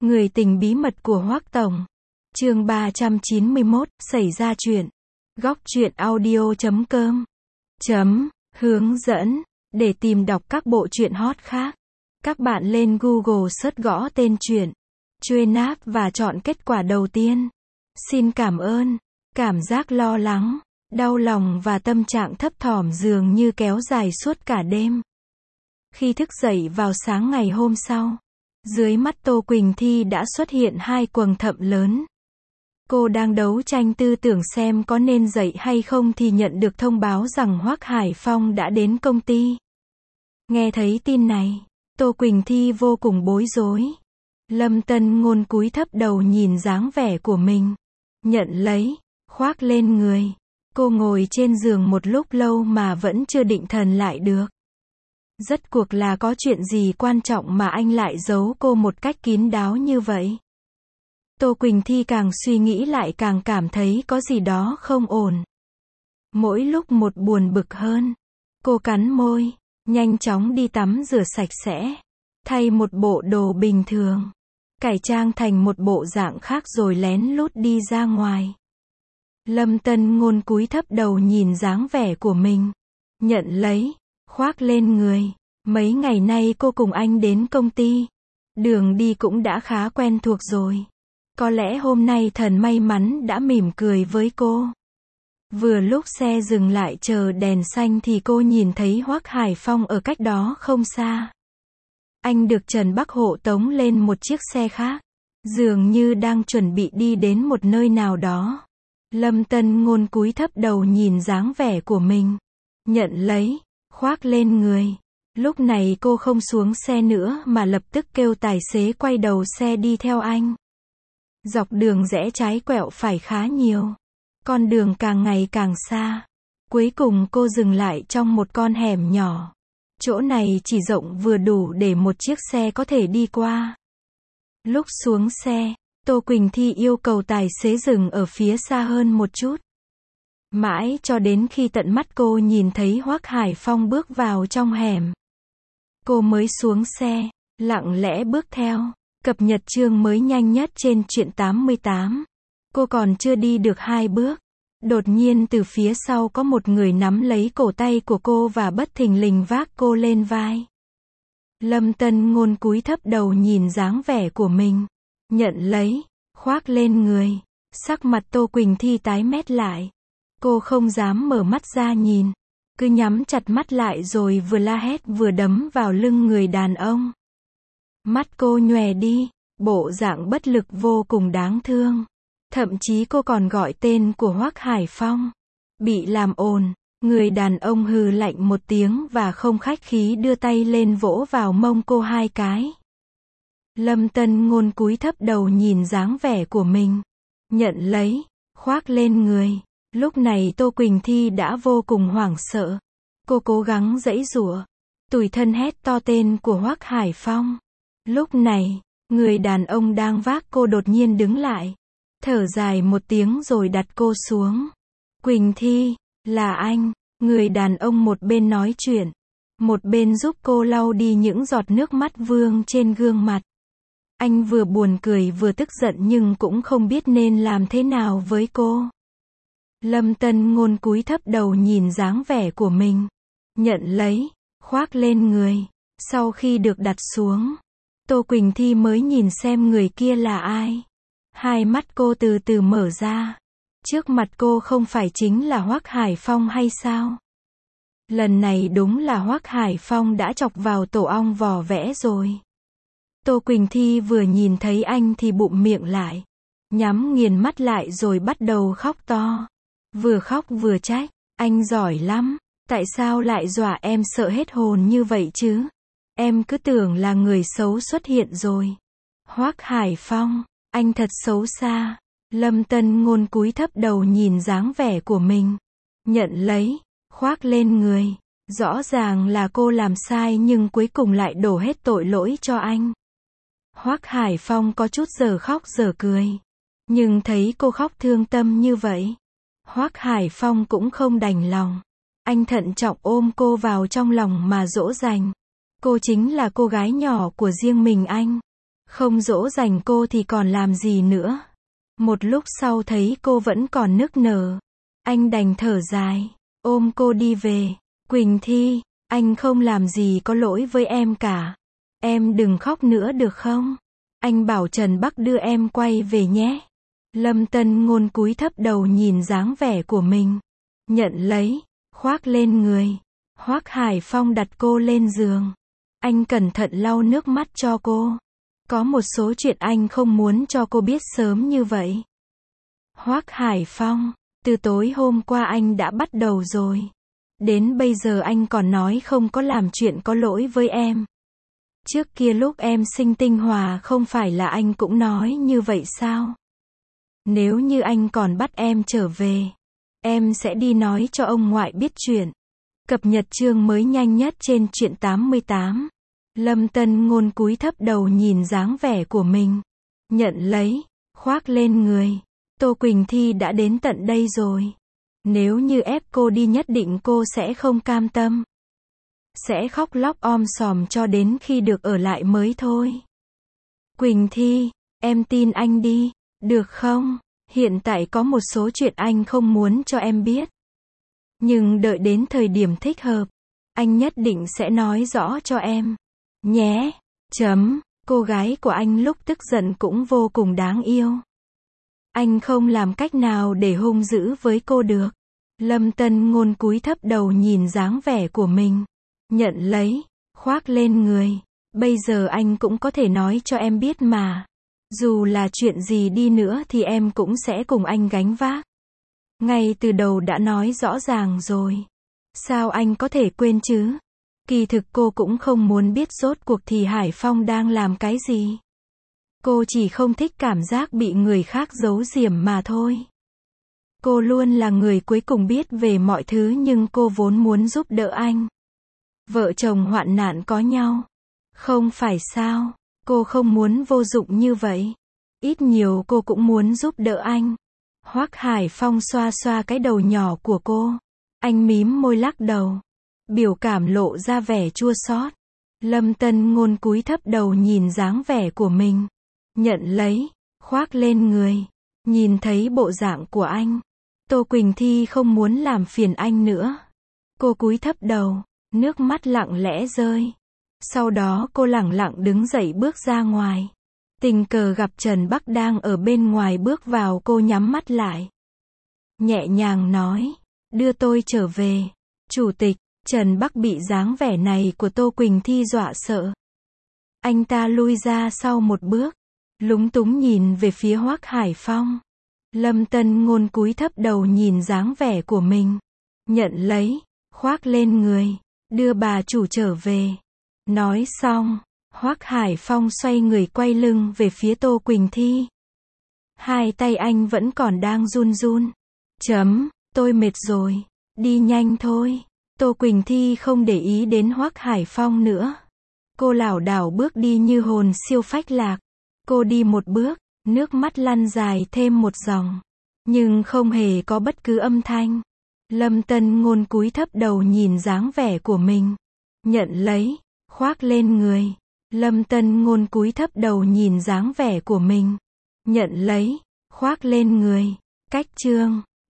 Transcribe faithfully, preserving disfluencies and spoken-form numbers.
Người tình bí mật của Hoắc Tổng. Chương ba trăm chín mươi mốt, xảy ra chuyện. Góc truyện audio chấm com. Chấm, hướng dẫn. Để tìm đọc các bộ truyện hot khác, các bạn lên Google search gõ tên truyện, truy nạp và chọn kết quả đầu tiên. Xin cảm ơn. Cảm giác lo lắng, đau lòng và tâm trạng thấp thỏm dường như kéo dài suốt cả đêm. Khi thức dậy vào sáng ngày hôm sau, dưới mắt Tô Quỳnh Thi đã xuất hiện hai quầng thâm lớn. Cô đang đấu tranh tư tưởng xem có nên dậy hay không thì nhận được thông báo rằng Hoắc Hải Phong đã đến công ty. Nghe thấy tin này, Tô Quỳnh Thi vô cùng bối rối. Lâm Tân Ngôn cúi thấp đầu nhìn dáng vẻ của mình, nhận lấy, khoác lên người. Cô ngồi trên giường một lúc lâu mà vẫn chưa định thần lại được. Rốt cuộc là có chuyện gì quan trọng mà anh lại giấu cô một cách kín đáo như vậy? Tô Quỳnh Thi càng suy nghĩ lại càng cảm thấy có gì đó không ổn. Mỗi lúc một buồn bực hơn. Cô cắn môi, nhanh chóng đi tắm rửa sạch sẽ, thay một bộ đồ bình thường, cải trang thành một bộ dạng khác rồi lén lút đi ra ngoài. Lâm Tân Ngôn cúi thấp đầu nhìn dáng vẻ của mình, nhận lấy, khoác lên người. Mấy ngày nay cô cùng anh đến công ty, đường đi cũng đã khá quen thuộc rồi. Có lẽ hôm nay thần may mắn đã mỉm cười với cô. Vừa lúc xe dừng lại chờ đèn xanh thì cô nhìn thấy Hoắc Hải Phong ở cách đó không xa. Anh được Trần Bắc hộ tống lên một chiếc xe khác, dường như đang chuẩn bị đi đến một nơi nào đó. Lâm Tân Ngôn cúi thấp đầu nhìn dáng vẻ của mình, nhận lấy, khoác lên người. Lúc này cô không xuống xe nữa mà lập tức kêu tài xế quay đầu xe đi theo anh. Dọc đường rẽ trái quẹo phải khá nhiều. Con đường càng ngày càng xa. Cuối cùng cô dừng lại trong một con hẻm nhỏ. Chỗ này chỉ rộng vừa đủ để một chiếc xe có thể đi qua. Lúc xuống xe, Tô Quỳnh Thi yêu cầu tài xế dừng ở phía xa hơn một chút. Mãi cho đến khi tận mắt cô nhìn thấy Hoắc Hải Phong bước vào trong hẻm, cô mới xuống xe, lặng lẽ bước theo. Cập nhật chương mới nhanh nhất trên truyện tám mươi tám. Cô còn chưa đi được hai bước, đột nhiên từ phía sau có một người nắm lấy cổ tay của cô và bất thình lình vác cô lên vai. Lâm Tân Ngôn cúi thấp đầu nhìn dáng vẻ của mình, nhận lấy, khoác lên người. Sắc mặt Tô Quỳnh Thi tái mét lại. Cô không dám mở mắt ra nhìn, cứ nhắm chặt mắt lại rồi vừa la hét vừa đấm vào lưng người đàn ông. Mắt cô nhòe đi, bộ dạng bất lực vô cùng đáng thương. Thậm chí cô còn gọi tên của Hoắc Hải Phong. Bị làm ồn, người đàn ông hừ lạnh một tiếng và không khách khí đưa tay lên vỗ vào mông cô hai cái. Lâm Tân Ngôn cúi thấp đầu nhìn dáng vẻ của mình, nhận lấy, khoác lên người. Lúc này Tô Quỳnh Thi đã vô cùng hoảng sợ. Cô cố gắng giãy giụa, tủi thân hét to tên của Hoắc Hải Phong. Lúc này, người đàn ông đang vác cô đột nhiên đứng lại, thở dài một tiếng rồi đặt cô xuống. Quỳnh Thi, là anh. Người đàn ông một bên nói chuyện, một bên giúp cô lau đi những giọt nước mắt vương trên gương mặt. Anh vừa buồn cười vừa tức giận nhưng cũng không biết nên làm thế nào với cô. Lâm Tân Ngôn cúi thấp đầu nhìn dáng vẻ của mình, nhận lấy, khoác lên người. Sau khi được đặt xuống, Tô Quỳnh Thi mới nhìn xem người kia là ai. Hai mắt cô từ từ mở ra. Trước mặt cô không phải chính là Hoắc Hải Phong hay sao? Lần này đúng là Hoắc Hải Phong đã chọc vào tổ ong vò vẽ rồi. Tô Quỳnh Thi vừa nhìn thấy anh thì bụm miệng lại, nhắm nghiền mắt lại rồi bắt đầu khóc to. Vừa khóc vừa trách, anh giỏi lắm, tại sao lại dọa em sợ hết hồn như vậy chứ? Em cứ tưởng là người xấu xuất hiện rồi. Hoắc Hải Phong, anh thật xấu xa. Lâm Tân Ngôn cúi thấp đầu nhìn dáng vẻ của mình, nhận lấy, khoác lên người. Rõ ràng là cô làm sai nhưng cuối cùng lại đổ hết tội lỗi cho anh. Hoắc Hải Phong có chút giờ khóc giờ cười, nhưng thấy cô khóc thương tâm như vậy, Hoắc Hải Phong cũng không đành lòng. Anh thận trọng ôm cô vào trong lòng mà dỗ dành. Cô chính là cô gái nhỏ của riêng mình anh. Không dỗ dành cô thì còn làm gì nữa. Một lúc sau thấy cô vẫn còn nức nở. Anh đành thở dài, ôm cô đi về. Quỳnh Thi, anh không làm gì có lỗi với em cả. Em đừng khóc nữa được không? Anh bảo Trần Bắc đưa em quay về nhé. Lâm Tân Ngôn cúi thấp đầu nhìn dáng vẻ của mình. Nhận lấy, khoác lên người. Hoắc Hải Phong đặt cô lên giường. Anh cẩn thận lau nước mắt cho cô. Có một số chuyện anh không muốn cho cô biết sớm như vậy. Hoắc Hải Phong, từ tối hôm qua anh đã bắt đầu rồi. Đến bây giờ anh còn nói không có làm chuyện có lỗi với em. Trước kia lúc em sinh Tinh Hòa không phải là anh cũng nói như vậy sao? Nếu như anh còn bắt em trở về, em sẽ đi nói cho ông ngoại biết chuyện. Cập nhật chương mới nhanh nhất trên truyện tám mươi tám. Lâm Tân Ngôn cúi thấp đầu nhìn dáng vẻ của mình. Nhận lấy, khoác lên người. Tô Quỳnh Thi đã đến tận đây rồi. Nếu như ép cô đi nhất định cô sẽ không cam tâm. Sẽ khóc lóc om sòm cho đến khi được ở lại mới thôi. Quỳnh Thi, em tin anh đi, được không? Hiện tại có một số chuyện anh không muốn cho em biết. Nhưng đợi đến thời điểm thích hợp, anh nhất định sẽ nói rõ cho em. Nhé. Chấm. Cô gái của anh lúc tức giận cũng vô cùng đáng yêu. Anh không làm cách nào để hung dữ với cô được. Lâm Tân Ngôn cúi thấp đầu nhìn dáng vẻ của mình. Nhận lấy, khoác lên người. Bây giờ anh cũng có thể nói cho em biết mà. Dù là chuyện gì đi nữa thì em cũng sẽ cùng anh gánh vác. Ngay từ đầu đã nói rõ ràng rồi. Sao anh có thể quên chứ? Kỳ thực cô cũng không muốn biết rốt cuộc thì Hải Phong đang làm cái gì. Cô chỉ không thích cảm giác bị người khác giấu giếm mà thôi. Cô luôn là người cuối cùng biết về mọi thứ nhưng cô vốn muốn giúp đỡ anh. Vợ chồng hoạn nạn có nhau. Không phải sao? Cô không muốn vô dụng như vậy. Ít nhiều cô cũng muốn giúp đỡ anh. Hoắc Hải Phong xoa xoa cái đầu nhỏ của cô. Anh mím môi lắc đầu. Biểu cảm lộ ra vẻ chua xót. Lâm Tân Ngôn cúi thấp đầu nhìn dáng vẻ của mình. Nhận lấy, khoác lên người. Nhìn thấy bộ dạng của anh. Tô Quỳnh Thi không muốn làm phiền anh nữa. Cô cúi thấp đầu, nước mắt lặng lẽ rơi. Sau đó cô lẳng lặng đứng dậy bước ra ngoài. Tình cờ gặp Trần Bắc đang ở bên ngoài bước vào, cô nhắm mắt lại. Nhẹ nhàng nói, đưa tôi trở về. Chủ tịch, Trần Bắc bị dáng vẻ này của Tô Quỳnh Thi dọa sợ. Anh ta lui ra sau một bước, lúng túng nhìn về phía Hoắc Hải Phong. Lâm Tân Ngôn cúi thấp đầu nhìn dáng vẻ của mình. Nhận lấy, khoác lên người, đưa bà chủ trở về. Nói xong, Hoắc Hải Phong xoay người quay lưng về phía Tô Quỳnh Thi. Hai tay anh vẫn còn đang run run. Chấm, tôi mệt rồi, đi nhanh thôi. Tô Quỳnh Thi không để ý đến Hoắc Hải Phong nữa. Cô lảo đảo bước đi như hồn siêu phách lạc. Cô đi một bước, nước mắt lăn dài thêm một dòng. Nhưng không hề có bất cứ âm thanh. Lâm Tân Ngôn cúi thấp đầu nhìn dáng vẻ của mình. Nhận lấy, khoác lên người. Lâm Tân Ngôn cúi thấp đầu nhìn dáng vẻ của mình. Nhận lấy, khoác lên người. Cách chương